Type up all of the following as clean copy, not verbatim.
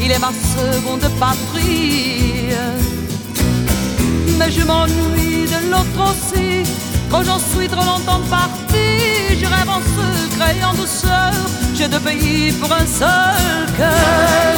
il est ma seconde patrie. Mais je m'ennuie de l'autre aussi, quand j'en suis trop longtemps parti. Je rêve en secret et en douceur, j'ai deux pays pour un seul cœur.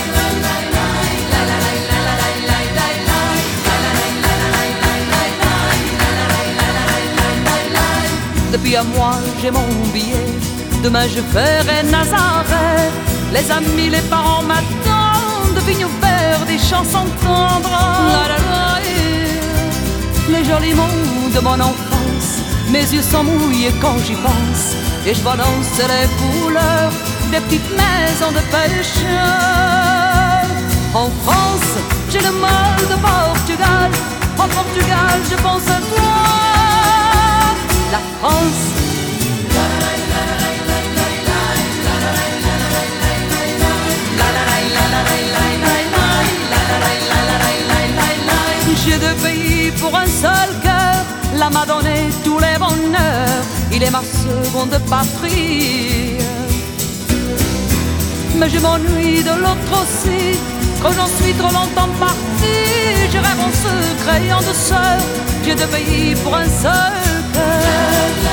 Depuis un mois j'ai mon billet, demain je ferai Nazareth. Les amis, les parents m'attendent, vignes ouverts, des chansons tendres. Les jolis mots de mon enfance, mes yeux sont mouillés quand j'y pense. Et je vois danser les couleurs des petites maisons de pêcheurs. En France, j'ai le mal de Portugal. En Portugal, je pense à toi. La France, j'ai deux pays pour un seul cœur. Là m'a donné tous les bonheurs, il est ma seconde patrie. Mais je m'ennuie de l'autre aussi, quand j'en suis trop longtemps parti. Je rêve en secret et en douceur, j'ai deux pays pour un seul cœur.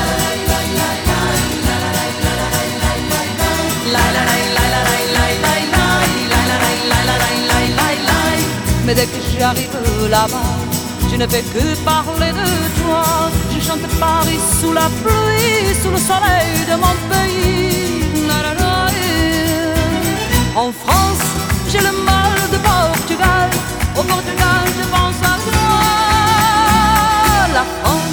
Mais dès que j'arrive là-bas, je ne fais que parler de toi. Je chante Paris sous la pluie, sous le soleil de mon pays. En France, j'ai le mal de Portugal. Au Portugal, je pense à toi. La France.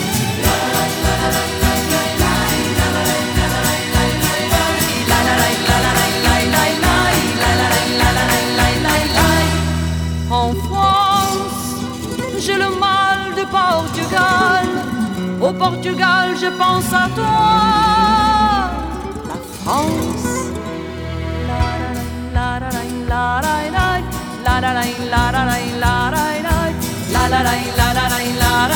En France, j'ai le mal de Portugal. Au Portugal, je pense à toi. La France. La la la la la la la la la la la la la la la la la la